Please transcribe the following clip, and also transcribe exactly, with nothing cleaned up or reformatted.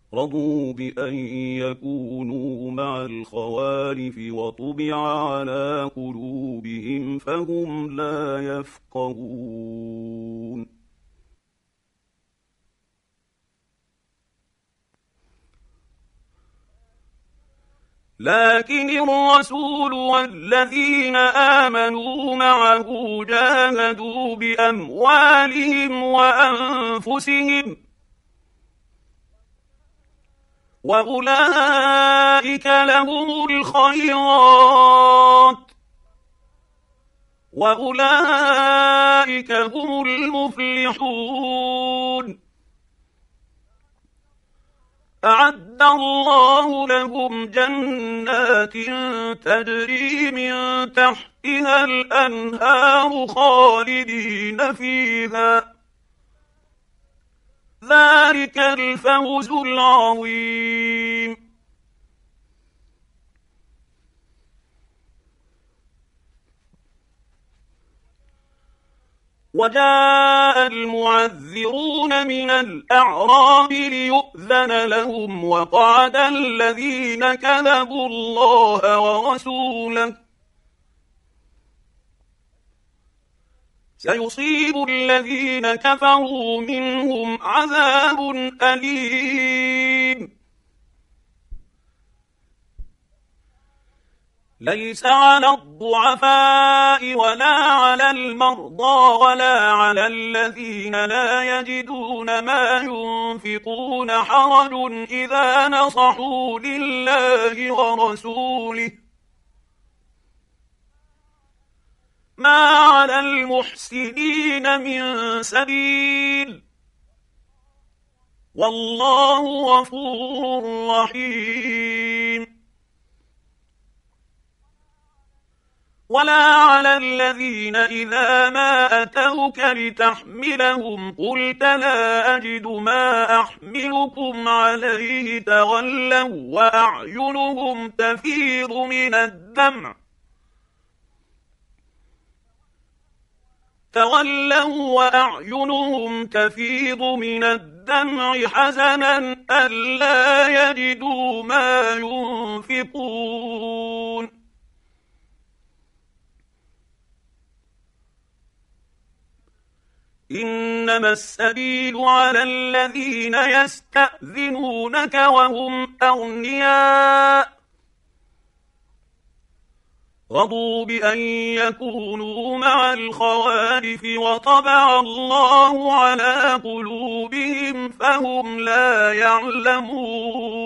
رضوا بأن يكونوا مع الخوالف وطبع على قلوبهم فهم لا يفقهون. لكن الرسول والذين آمنوا معه جاهدوا بأموالهم وأنفسهم وأولئك لهم الخيرات وأولئك هم المفلحون. أعد الله لهم جنات تجري من تحتها الأنهار خالدين فيها، ذلك الفوز العظيم. وجاء المعذرون من الأعراب ليؤذن لهم وقعد الذين كذبوا الله ورسوله، سيصيب الذين كفروا منهم عذاب أليم. ليس على الضعفاء ولا على المرضى ولا على الذين لا يجدون ما ينفقون حرج إذا نصحوا لله ورسوله، ما على المحسنين من سبيل، والله غفور رحيم. ولا على الذين إذا ما أتوك لتحملهم قلت لا أجد ما أحملكم عليه تولوا وأعينهم تفيض من الدمع تولوا وأعينهم تفيض من الدمع حزنا ألا يجدوا ما ينفقون. إنما السبيل على الذين يستأذنونك وهم أغنياء رضوا بأن يكونوا مع الخوالف وطبع الله على قلوبهم فهم لا يعلمون.